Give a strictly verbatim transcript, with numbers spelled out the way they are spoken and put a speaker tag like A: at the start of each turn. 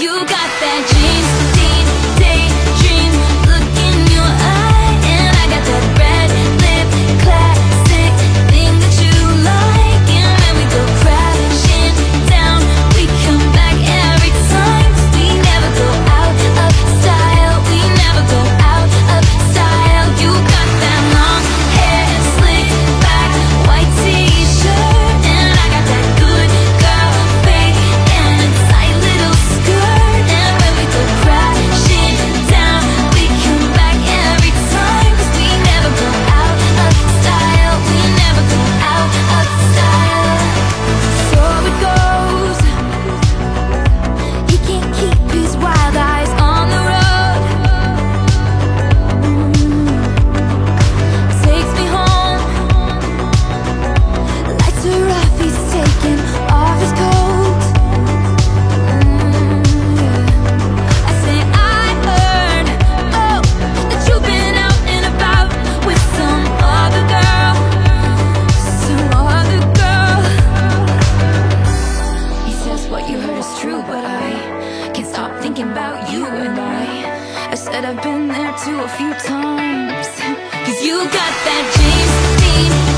A: You got that dream, deep, daydream look in your eye, and I got that red lip classic thing that you like. And when we go crashing down, we come back every time. 'Cause we never go out of style, we never go out of style. You got that long hair, slicked back, white t-shirt, and I got that good girl fake and a tight little skirt. And when we go crashing down, we come back every time. 'Cause we never go out of style, we never go out of style. So it goes, he can't keep his wild eyes on the road. Takes me home, lights are off, he's taking off his coat. Mm, yeah. I say I heard, oh, that you've been out and about with some other girl, some other girl. He says what you heard is true, but I can't stop thinking about you. And I, I said I've been there too a few times. 'Cause you got that James Dean